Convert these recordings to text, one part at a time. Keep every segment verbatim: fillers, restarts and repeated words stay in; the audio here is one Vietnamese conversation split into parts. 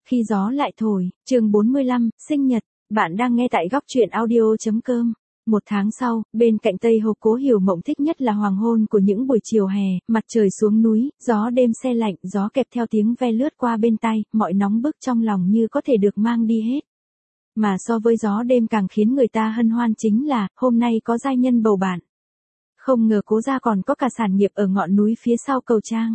Khi gió lại thổi, chương bốn mươi lăm, sinh nhật, bạn đang nghe tại góc truyện audio.com. Một tháng sau, bên cạnh Tây Hồ, Cố Hiểu Mộng thích nhất là hoàng hôn của những buổi chiều hè, mặt trời xuống núi, gió đêm se lạnh, gió kẹp theo tiếng ve lướt qua bên tai, mọi nóng bức trong lòng như có thể được mang đi hết. Mà so với gió đêm càng khiến người ta hân hoan chính là, hôm nay có giai nhân bầu bạn. Không ngờ Cố gia còn có cả sản nghiệp ở ngọn núi phía sau cầu Trang.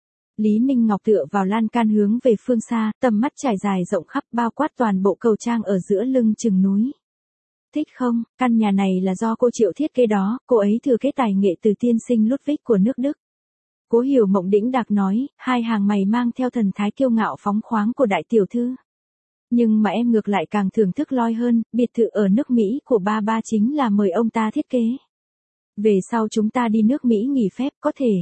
Lý Ninh Ngọc tựa vào lan can hướng về phương xa, tầm mắt trải dài rộng khắp bao quát toàn bộ cầu Trang ở giữa lưng chừng núi. Thích không, căn nhà này là do cô Triệu thiết kế đó, cô ấy thừa kế tài nghệ từ tiên sinh Ludwig của nước Đức. Cố Hiểu Mộng đĩnh đạc nói, hai hàng mày mang theo thần thái kiêu ngạo phóng khoáng của đại tiểu thư. Nhưng mà em ngược lại càng thưởng thức loi hơn, biệt thự ở nước Mỹ của ba ba chính là mời ông ta thiết kế. Về sau chúng ta đi nước Mỹ nghỉ phép có thể.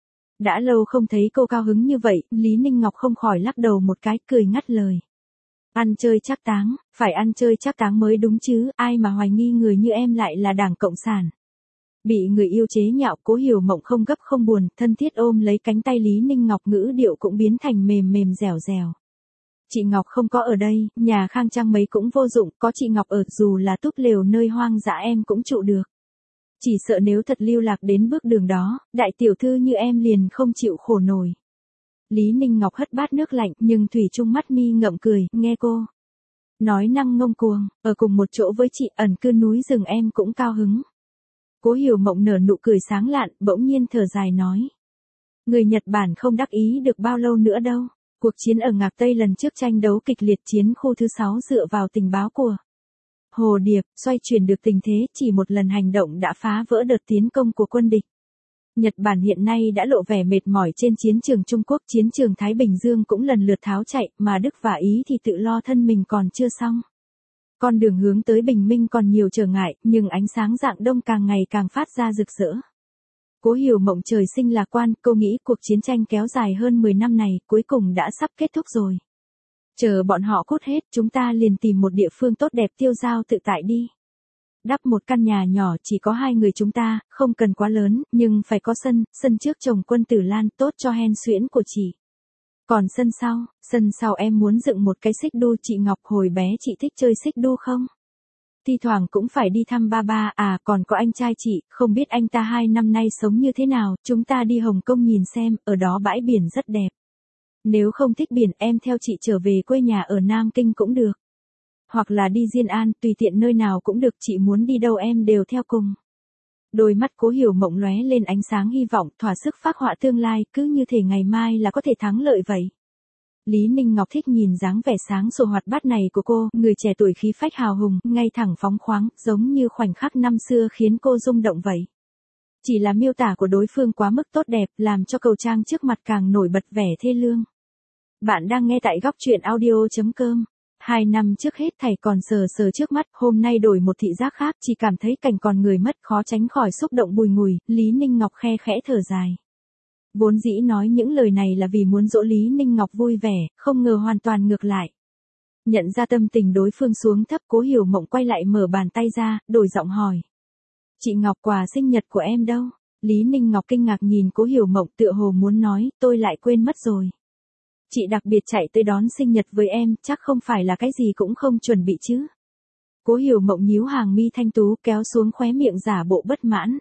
Đã lâu không thấy cô cao hứng như vậy, Lý Ninh Ngọc không khỏi lắc đầu một cái, cười ngắt lời. Ăn chơi trác táng, phải ăn chơi trác táng mới đúng chứ, ai mà hoài nghi người như em lại là Đảng Cộng sản. Bị người yêu chế nhạo, Cố Hiểu Mộng không gấp không buồn, thân thiết ôm lấy cánh tay Lý Ninh Ngọc, ngữ điệu cũng biến thành mềm mềm dẻo dẻo. Chị Ngọc không có ở đây, nhà khang trang mấy cũng vô dụng, có chị Ngọc ở, dù là túp lều nơi hoang dã em cũng trụ được. Chỉ sợ nếu thật lưu lạc đến bước đường đó, đại tiểu thư như em liền không chịu khổ nổi. Lý Ninh Ngọc hất bát nước lạnh, nhưng thủy chung mắt mi ngậm cười, nghe cô nói năng ngông cuồng, ở cùng một chỗ với chị, ẩn cư núi rừng em cũng cao hứng. Cố Hiểu Mộng nở nụ cười sáng lạn, bỗng nhiên thở dài nói. Người Nhật Bản không đắc ý được bao lâu nữa đâu. Cuộc chiến ở Ngạc Tây lần trước tranh đấu kịch liệt, chiến khu thứ sáu dựa vào tình báo của Hồ Điệp, xoay chuyển được tình thế, chỉ một lần hành động đã phá vỡ đợt tiến công của quân địch. Nhật Bản hiện nay đã lộ vẻ mệt mỏi trên chiến trường Trung Quốc, chiến trường Thái Bình Dương cũng lần lượt tháo chạy, mà Đức và Ý thì tự lo thân mình còn chưa xong. Con đường hướng tới bình minh còn nhiều trở ngại, nhưng ánh sáng rạng đông càng ngày càng phát ra rực rỡ. Cố Hiểu Mộng trời sinh lạc quan, cô nghĩ cuộc chiến tranh kéo dài hơn mười năm này, cuối cùng đã sắp kết thúc rồi. Chờ bọn họ cút hết, chúng ta liền tìm một địa phương tốt đẹp tiêu dao tự tại đi. Đắp một căn nhà nhỏ, chỉ có hai người chúng ta, không cần quá lớn, nhưng phải có sân, sân trước trồng quân tử lan, tốt cho hen suyễn của chị. Còn sân sau, sân sau em muốn dựng một cái xích đu, chị Ngọc hồi bé chị thích chơi xích đu không? Thi thoảng cũng phải đi thăm ba ba, à còn có anh trai chị, không biết anh ta hai năm nay sống như thế nào, chúng ta đi Hồng Kông nhìn xem, ở đó bãi biển rất đẹp. Nếu không thích biển, em theo chị trở về quê nhà ở Nam Kinh cũng được. Hoặc là đi Diên An, tùy tiện nơi nào cũng được, chị muốn đi đâu em đều theo cùng. Đôi mắt Cố Hiểu Mộng lóe lên ánh sáng hy vọng, thỏa sức phác họa tương lai, cứ như thể ngày mai là có thể thắng lợi vậy. Lý Ninh Ngọc thích nhìn dáng vẻ sáng sủa hoạt bát này của cô, người trẻ tuổi khí phách hào hùng, ngay thẳng phóng khoáng, giống như khoảnh khắc năm xưa khiến cô rung động vậy. Chỉ là miêu tả của đối phương quá mức tốt đẹp, làm cho cầu Trang trước mặt càng nổi bật vẻ thê lương. Bạn đang nghe tại góc truyện audio.com. Hai năm trước hết thảy còn sờ sờ trước mắt, hôm nay đổi một thị giác khác, chỉ cảm thấy cảnh còn người mất, khó tránh khỏi xúc động bùi ngùi, Lý Ninh Ngọc khe khẽ thở dài. Vốn dĩ nói những lời này là vì muốn dỗ Lý Ninh Ngọc vui vẻ, không ngờ hoàn toàn ngược lại. Nhận ra tâm tình đối phương xuống thấp, Cố Hiểu Mộng quay lại mở bàn tay ra, đổi giọng hỏi. Chị Ngọc, quà sinh nhật của em đâu? Lý Ninh Ngọc kinh ngạc nhìn Cố Hiểu Mộng, tựa hồ muốn nói, tôi lại quên mất rồi. Chị đặc biệt chạy tới đón sinh nhật với em, chắc không phải là cái gì cũng không chuẩn bị chứ. Cố Hiểu Mộng nhíu hàng mi thanh tú, kéo xuống khóe miệng giả bộ bất mãn.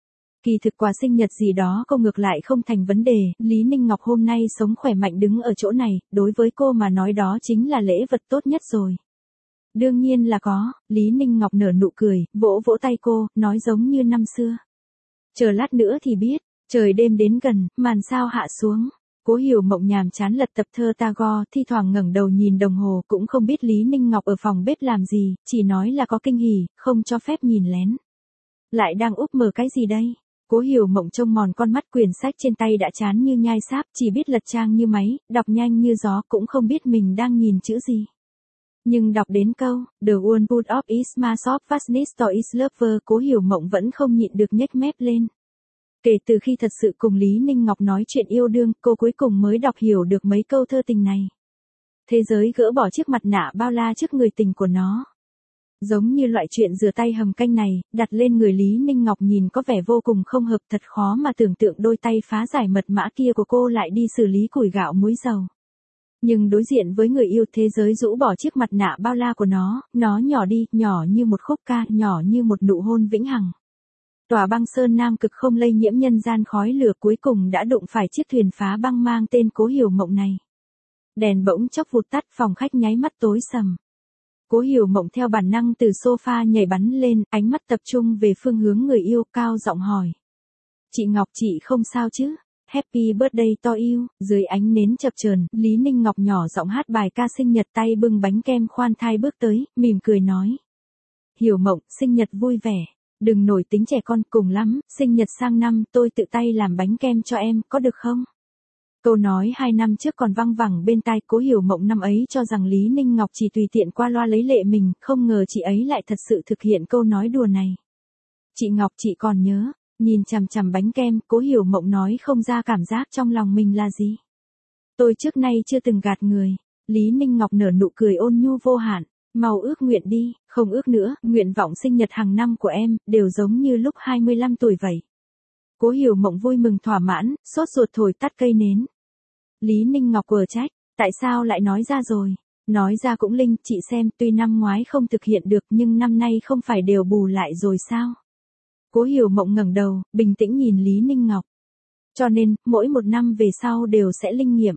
Kỳ thực quà sinh nhật gì đó cô ngược lại không thành vấn đề, Lý Ninh Ngọc hôm nay sống khỏe mạnh đứng ở chỗ này, đối với cô mà nói đó chính là lễ vật tốt nhất rồi. Đương nhiên là có, Lý Ninh Ngọc nở nụ cười, vỗ vỗ tay cô, nói giống như năm xưa. Chờ lát nữa thì biết, trời đêm đến gần, màn sao hạ xuống. Cố Hiểu Mộng nhàm chán lật tập thơ Tagore, thi thoảng ngẩng đầu nhìn đồng hồ, cũng không biết Lý Ninh Ngọc ở phòng bếp làm gì, chỉ nói là có kinh hỉ, không cho phép nhìn lén. Lại đang úp mở cái gì đây? Cố Hiểu Mộng trông mòn con mắt, quyển sách trên tay đã chán như nhai sáp, chỉ biết lật trang như máy, đọc nhanh như gió, cũng không biết mình đang nhìn chữ gì. Nhưng đọc đến câu, The one put of is my soft fastness to is lover, Cố Hiểu Mộng vẫn không nhịn được nhếch mép lên. Kể từ khi thật sự cùng Lý Ninh Ngọc nói chuyện yêu đương, cô cuối cùng mới đọc hiểu được mấy câu thơ tình này. Thế giới gỡ bỏ chiếc mặt nạ bao la trước người tình của nó. Giống như loại chuyện rửa tay hầm canh này, đặt lên người Lý Ninh Ngọc nhìn có vẻ vô cùng không hợp, thật khó mà tưởng tượng đôi tay phá giải mật mã kia của cô lại đi xử lý củi gạo muối dầu. Nhưng đối diện với người yêu thế giới rũ bỏ chiếc mặt nạ bao la của nó, nó nhỏ đi, nhỏ như một khúc ca, nhỏ như một nụ hôn vĩnh hằng. Tòa băng sơn nam cực không lây nhiễm nhân gian khói lửa cuối cùng đã đụng phải chiếc thuyền phá băng mang tên Cố Hiểu Mộng này. Đèn bỗng chốc vụt tắt, phòng khách nháy mắt tối sầm. Cố Hiểu Mộng theo bản năng từ sofa nhảy bắn lên, ánh mắt tập trung về phương hướng người yêu, cao giọng hỏi. Chị Ngọc, chị không sao chứ? Happy birthday to you. Dưới ánh nến chập chờn, Lý Ninh Ngọc nhỏ giọng hát bài ca sinh nhật, tay bưng bánh kem khoan thai bước tới, mỉm cười nói. Hiểu Mộng, sinh nhật vui vẻ. Đừng nổi tính trẻ con, cùng lắm, sinh nhật sang năm tôi tự tay làm bánh kem cho em, có được không? Câu nói hai năm trước còn văng vẳng bên tai. Cố Hiểu Mộng năm ấy cho rằng Lý Ninh Ngọc chỉ tùy tiện qua loa lấy lệ mình, không ngờ chị ấy lại thật sự thực hiện câu nói đùa này. Chị Ngọc, chị còn nhớ, nhìn chằm chằm bánh kem, Cố Hiểu Mộng nói không ra cảm giác trong lòng mình là gì. Tôi trước nay chưa từng gạt người. Lý Ninh Ngọc nở nụ cười ôn nhu vô hạn. Mau ước nguyện đi, không ước nữa, nguyện vọng sinh nhật hàng năm của em, đều giống như lúc hai mươi lăm tuổi vậy. Cố Hiểu Mộng vui mừng thỏa mãn, sốt ruột thổi tắt cây nến. Lý Ninh Ngọc quở trách, tại sao lại nói ra rồi? Nói ra cũng linh, chị xem, tuy năm ngoái không thực hiện được nhưng năm nay không phải đều bù lại rồi sao? Cố Hiểu Mộng ngẩng đầu, bình tĩnh nhìn Lý Ninh Ngọc. Cho nên, mỗi một năm về sau đều sẽ linh nghiệm.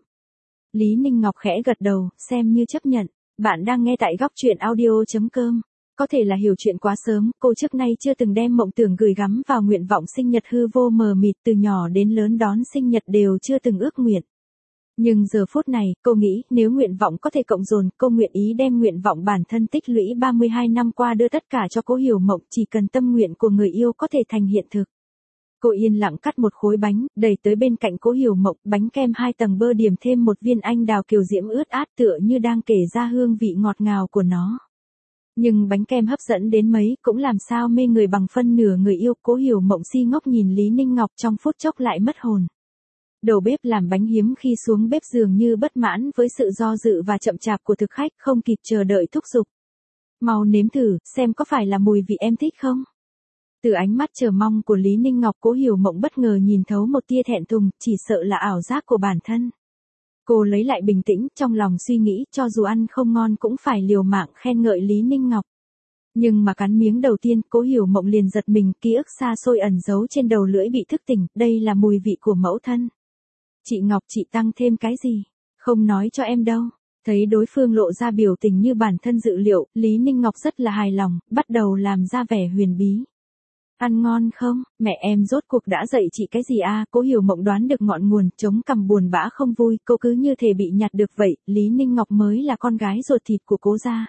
Lý Ninh Ngọc khẽ gật đầu, xem như chấp nhận. Bạn đang nghe tại góc truyện audio chấm com. Có thể là hiểu chuyện quá sớm, cô trước nay chưa từng đem mộng tưởng gửi gắm vào nguyện vọng sinh nhật hư vô mờ mịt, từ nhỏ đến lớn đón sinh nhật đều chưa từng ước nguyện. Nhưng giờ phút này, cô nghĩ nếu nguyện vọng có thể cộng dồn, cô nguyện ý đem nguyện vọng bản thân tích lũy ba mươi hai năm qua đưa tất cả cho Cố Hiểu Mộng, chỉ cần tâm nguyện của người yêu có thể thành hiện thực. Cô yên lặng cắt một khối bánh, đẩy tới bên cạnh Cố Hiểu Mộng, bánh kem hai tầng bơ điểm thêm một viên anh đào kiều diễm ướt át tựa như đang kể ra hương vị ngọt ngào của nó. Nhưng bánh kem hấp dẫn đến mấy cũng làm sao mê người bằng phân nửa người yêu. Cố Hiểu Mộng si ngốc nhìn Lý Ninh Ngọc, trong phút chốc lại mất hồn. Đầu bếp làm bánh hiếm khi xuống bếp dường như bất mãn với sự do dự và chậm chạp của thực khách, không kịp chờ đợi thúc giục. Mau nếm thử, xem có phải là mùi vị em thích không? Từ ánh mắt chờ mong của Lý Ninh Ngọc, Cố Hiểu Mộng bất ngờ nhìn thấu một tia thẹn thùng, chỉ sợ là ảo giác của bản thân. Cô lấy lại bình tĩnh, trong lòng suy nghĩ, cho dù ăn không ngon cũng phải liều mạng khen ngợi Lý Ninh Ngọc. Nhưng mà cắn miếng đầu tiên, Cố Hiểu Mộng liền giật mình, ký ức xa xôi ẩn giấu trên đầu lưỡi bị thức tỉnh, đây là mùi vị của mẫu thân. Chị Ngọc, chị tăng thêm cái gì? Không nói cho em đâu. Thấy đối phương lộ ra biểu tình như bản thân dự liệu, Lý Ninh Ngọc rất là hài lòng, bắt đầu làm ra vẻ huyền bí. Ăn ngon không? Mẹ em rốt cuộc đã dạy chị cái gì à? Cố Hiểu Mộng đoán được ngọn nguồn, chống cằm buồn bã không vui, cô cứ như thể bị nhặt được vậy, Lý Ninh Ngọc mới là con gái ruột thịt của Cố gia.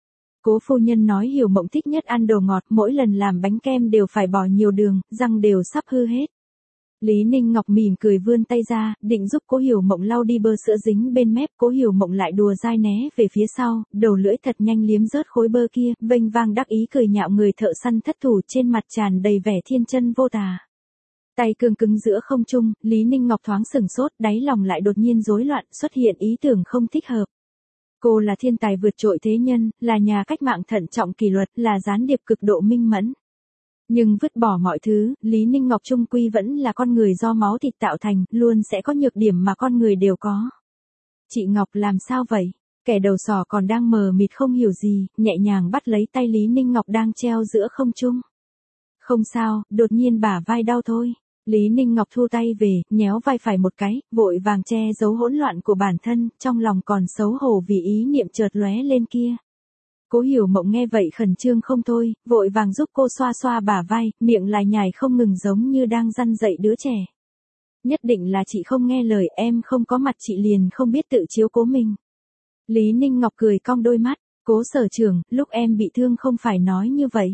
Cố phu nhân nói Hiểu Mộng thích nhất ăn đồ ngọt, mỗi lần làm bánh kem đều phải bỏ nhiều đường, răng đều sắp hư hết. Lý Ninh Ngọc mỉm cười vươn tay ra, định giúp Cố Hiểu Mộng lau đi bơ sữa dính bên mép. Cố Hiểu Mộng lại đùa dai né về phía sau, đầu lưỡi thật nhanh liếm rớt khối bơ kia, vênh vang đắc ý cười nhạo người thợ săn thất thủ, trên mặt tràn đầy vẻ thiên chân vô tà. Tay cương cứng giữa không trung, Lý Ninh Ngọc thoáng sửng sốt, đáy lòng lại đột nhiên rối loạn, xuất hiện ý tưởng không thích hợp. Cô là thiên tài vượt trội thế nhân, là nhà cách mạng thận trọng kỷ luật, là gián điệp cực độ minh mẫn. Nhưng vứt bỏ mọi thứ, Lý Ninh Ngọc chung quy vẫn là con người do máu thịt tạo thành, luôn sẽ có nhược điểm mà con người đều có. Chị Ngọc làm sao vậy? Kẻ đầu sỏ còn đang mờ mịt không hiểu gì, nhẹ nhàng bắt lấy tay Lý Ninh Ngọc đang treo giữa không trung. Không sao, đột nhiên bả vai đau thôi. Lý Ninh Ngọc thu tay về, nhéo vai phải một cái, vội vàng che giấu hỗn loạn của bản thân, trong lòng còn xấu hổ vì ý niệm chợt lóe lên kia. Cố Hiểu Mộng nghe vậy khẩn trương không thôi, vội vàng giúp cô xoa xoa bả vai, miệng lại nhải không ngừng giống như đang răn dạy đứa trẻ. Nhất định là chị không nghe lời, em không có mặt chị liền không biết tự chiếu cố mình. Lý Ninh Ngọc cười cong đôi mắt, Cố sở trưởng, lúc em bị thương không phải nói như vậy.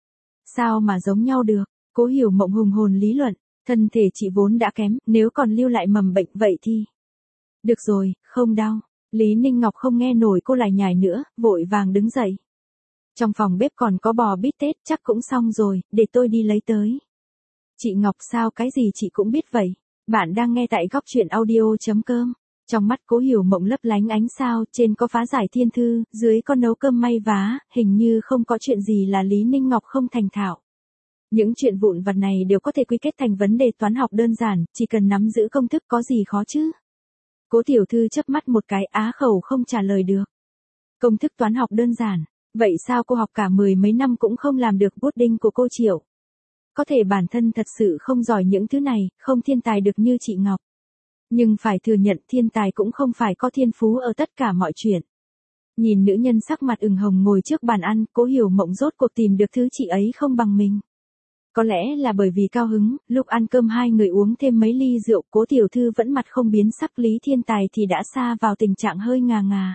Sao mà giống nhau được? Cố Hiểu Mộng hùng hồn lý luận, thân thể chị vốn đã kém, nếu còn lưu lại mầm bệnh vậy thì... Được rồi, không đau. Lý Ninh Ngọc không nghe nổi cô lại nhải nữa, vội vàng đứng dậy. Trong phòng bếp còn có bò bít tết, chắc cũng xong rồi, để tôi đi lấy tới. Chị Ngọc sao cái gì chị cũng biết vậy. Bạn đang nghe tại góc truyện audio chấm com. Trong mắt Cố Hiểu Mộng lấp lánh ánh sao, trên có phá giải thiên thư, dưới có nấu cơm may vá, hình như không có chuyện gì là Lý Ninh Ngọc không thành thạo. Những chuyện vụn vặt này đều có thể quy kết thành vấn đề toán học đơn giản, chỉ cần nắm giữ công thức có gì khó chứ. Cố tiểu thư chớp mắt một cái, á khẩu không trả lời được. Công thức toán học đơn giản, vậy sao cô học cả mười mấy năm cũng không làm được pudding của cô Triệu? Có thể bản thân thật sự không giỏi những thứ này, không thiên tài được như chị Ngọc. Nhưng phải thừa nhận thiên tài cũng không phải có thiên phú ở tất cả mọi chuyện. Nhìn nữ nhân sắc mặt ửng hồng ngồi trước bàn ăn, Cố Hiểu Mộng rốt cuộc tìm được thứ chị ấy không bằng mình. Có lẽ là bởi vì cao hứng, lúc ăn cơm hai người uống thêm mấy ly rượu, Cố tiểu thư vẫn mặt không biến sắc, Lý Thiên Tài thì đã sa vào tình trạng hơi ngà ngà.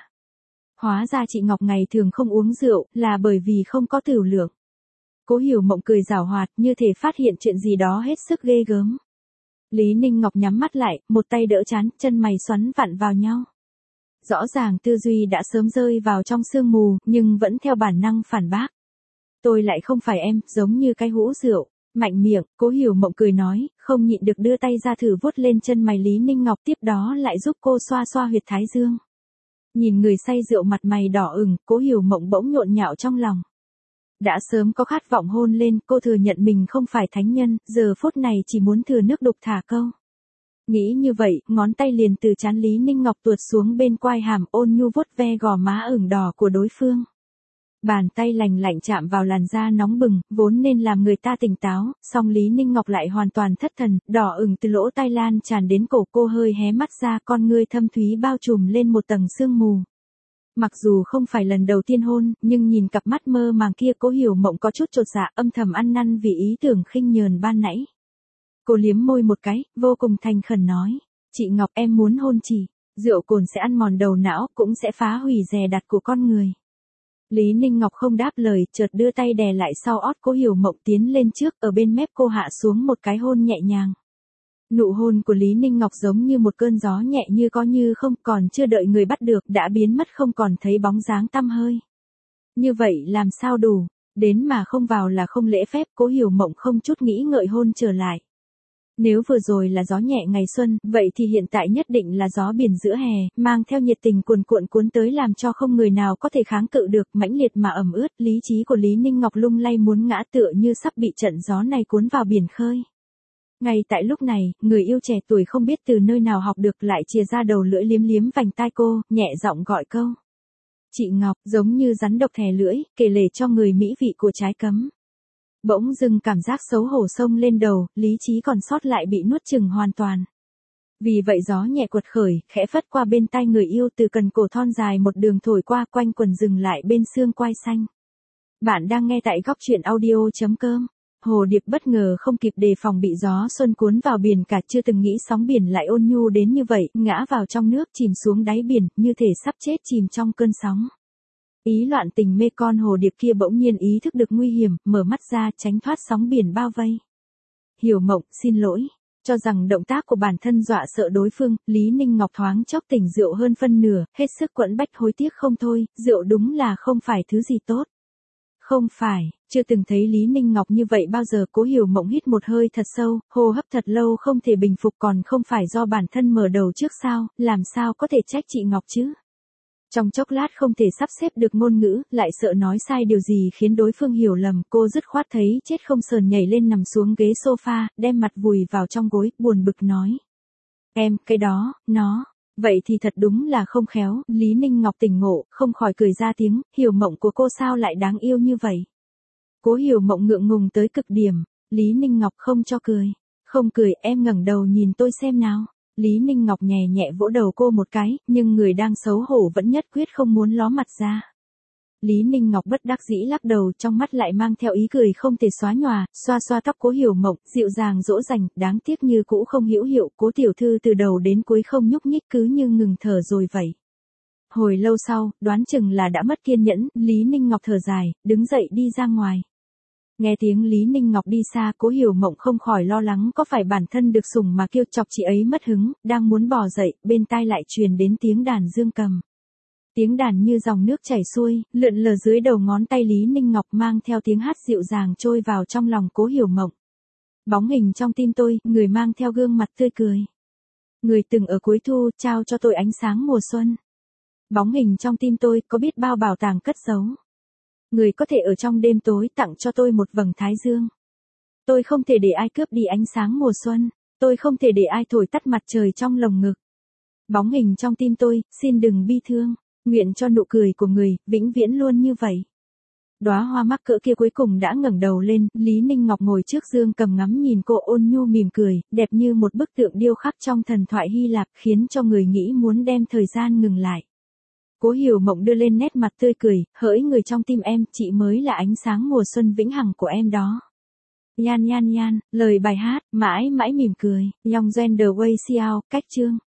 Hóa ra chị Ngọc ngày thường không uống rượu, là bởi vì không có tửu lượng. Cố Hiểu Mộng cười giảo hoạt, như thể phát hiện chuyện gì đó hết sức ghê gớm. Lý Ninh Ngọc nhắm mắt lại, một tay đỡ trán, chân mày xoắn vặn vào nhau. Rõ ràng tư duy đã sớm rơi vào trong sương mù, nhưng vẫn theo bản năng phản bác. Tôi lại không phải em, giống như cái hũ rượu. Mạnh miệng, Cố Hiểu Mộng cười nói, không nhịn được đưa tay ra thử vuốt lên chân mày Lý Ninh Ngọc, tiếp đó lại giúp cô xoa xoa huyệt thái dương. Nhìn người say rượu mặt mày đỏ ửng, Cố Hiểu Mộng bỗng nhộn nhạo trong lòng. Đã sớm có khát vọng hôn lên, cô thừa nhận mình không phải thánh nhân, giờ phút này chỉ muốn thừa nước đục thả câu. Nghĩ như vậy, ngón tay liền từ trán Lý Ninh Ngọc tuột xuống bên quai hàm, ôn nhu vuốt ve gò má ửng đỏ của đối phương. Bàn tay lành lạnh chạm vào làn da nóng bừng, vốn nên làm người ta tỉnh táo, song Lý Ninh Ngọc lại hoàn toàn thất thần, đỏ ửng từ lỗ tai lan tràn đến cổ, cô hơi hé mắt ra, con ngươi thâm thúy bao trùm lên một tầng sương mù. Mặc dù không phải lần đầu tiên hôn, nhưng nhìn cặp mắt mơ màng kia, Cố Hiểu Mộng có chút chột dạ, âm thầm ăn năn vì ý tưởng khinh nhờn ban nãy. Cô liếm môi một cái, vô cùng thành khẩn nói, chị Ngọc, em muốn hôn chị, rượu cồn sẽ ăn mòn đầu não, cũng sẽ phá hủy dè đặt của con người. Lý Ninh Ngọc không đáp lời, chợt đưa tay đè lại sau ót Cố Hiểu Mộng, tiến lên trước, ở bên mép cô hạ xuống một cái hôn nhẹ nhàng. Nụ hôn của Lý Ninh Ngọc giống như một cơn gió nhẹ như có như không, còn chưa đợi người bắt được đã biến mất không còn thấy bóng dáng tăm hơi. Như vậy làm sao đủ, đến mà không vào là không lễ phép, Cố Hiểu Mộng không chút nghĩ ngợi hôn trở lại. Nếu vừa rồi là gió nhẹ ngày xuân, vậy thì hiện tại nhất định là gió biển giữa hè, mang theo nhiệt tình cuồn cuộn cuốn tới làm cho không người nào có thể kháng cự được, mãnh liệt mà ẩm ướt, lý trí của Lý Ninh Ngọc lung lay muốn ngã tựa như sắp bị trận gió này cuốn vào biển khơi. Ngay tại lúc này, người yêu trẻ tuổi không biết từ nơi nào học được lại chìa ra đầu lưỡi liếm liếm vành tai cô, nhẹ giọng gọi câu. Chị Ngọc, giống như rắn độc thè lưỡi, kể lể cho người mỹ vị của trái cấm. Bỗng dưng cảm giác xấu hổ xông lên đầu, lý trí còn sót lại bị nuốt chửng hoàn toàn. Vì vậy gió nhẹ quật khởi, khẽ phất qua bên tai người yêu, từ cần cổ thon dài một đường thổi qua, quanh quần dừng lại bên xương quai xanh. Bạn đang nghe tại góc truyện audio chấm com. Hồ điệp bất ngờ không kịp đề phòng bị gió xuân cuốn vào biển cả, chưa từng nghĩ sóng biển lại ôn nhu đến như vậy, ngã vào trong nước, chìm xuống đáy biển, như thể sắp chết chìm trong cơn sóng. Ý loạn tình mê, con hồ điệp kia bỗng nhiên ý thức được nguy hiểm, mở mắt ra tránh thoát sóng biển bao vây. Hiểu Mộng, xin lỗi. Cho rằng động tác của bản thân dọa sợ đối phương, Lý Ninh Ngọc thoáng chốc tỉnh rượu hơn phân nửa, hết sức quẫn bách hối tiếc không thôi, rượu đúng là không phải thứ gì tốt. Không phải, chưa từng thấy Lý Ninh Ngọc như vậy bao giờ. Cố Hiểu Mộng hít một hơi thật sâu, hô hấp thật lâu không thể bình phục, còn không phải do bản thân mở đầu trước sao, làm sao có thể trách chị Ngọc chứ. Trong chốc lát không thể sắp xếp được ngôn ngữ, lại sợ nói sai điều gì khiến đối phương hiểu lầm, cô dứt khoát thấy chết không sờn nhảy lên nằm xuống ghế sofa, đem mặt vùi vào trong gối, buồn bực nói. Em, cái đó, nó, vậy thì thật đúng là không khéo. Lý Ninh Ngọc tỉnh ngộ, không khỏi cười ra tiếng, Hiểu Mộng của cô sao lại đáng yêu như vậy. Cố Hiểu Mộng ngượng ngùng tới cực điểm, Lý Ninh Ngọc không cho cười. Không cười, em ngẩng đầu nhìn tôi xem nào. Lý Ninh Ngọc nhẹ nhẹ vỗ đầu cô một cái, nhưng người đang xấu hổ vẫn nhất quyết không muốn ló mặt ra. Lý Ninh Ngọc bất đắc dĩ lắc đầu, trong mắt lại mang theo ý cười không thể xóa nhòa, xoa xoa tóc Cố Hiểu Mộng, dịu dàng dỗ dành, đáng tiếc như cũ không hữu hiệu. Cố tiểu thư từ đầu đến cuối không nhúc nhích, cứ như ngừng thở rồi vậy. Hồi lâu sau, đoán chừng là đã mất kiên nhẫn, Lý Ninh Ngọc thở dài, đứng dậy đi ra ngoài. Nghe tiếng Lý Ninh Ngọc đi xa, Cố Hiểu Mộng không khỏi lo lắng có phải bản thân được sủng mà kêu chọc chị ấy mất hứng, đang muốn bò dậy, bên tai lại truyền đến tiếng đàn dương cầm. Tiếng đàn như dòng nước chảy xuôi, lượn lờ dưới đầu ngón tay Lý Ninh Ngọc, mang theo tiếng hát dịu dàng trôi vào trong lòng Cố Hiểu Mộng. Bóng hình trong tim tôi, người mang theo gương mặt tươi cười. Người từng ở cuối thu, trao cho tôi ánh sáng mùa xuân. Bóng hình trong tim tôi, có biết bao bảo tàng cất giấu. Người có thể ở trong đêm tối tặng cho tôi một vầng thái dương. Tôi không thể để ai cướp đi ánh sáng mùa xuân. Tôi không thể để ai thổi tắt mặt trời trong lồng ngực. bóng hình trong tim tôi, xin đừng bi thương, nguyện cho nụ cười của người, vĩnh viễn luôn như vậy. Đóa hoa mắc cỡ kia cuối cùng đã ngẩng đầu lên, Lý Ninh Ngọc ngồi trước dương cầm ngắm nhìn cô ôn nhu mỉm cười, đẹp như một bức tượng điêu khắc trong thần thoại Hy Lạp, khiến cho người nghĩ muốn đem thời gian ngừng lại. Cố Hiểu Mộng đưa lên nét mặt tươi cười, hỡi người trong tim em, chị mới là ánh sáng mùa xuân vĩnh hằng của em đó. Yan yan yan, lời bài hát, mãi mãi mỉm cười, Young Gender Way Xiao, cách chương.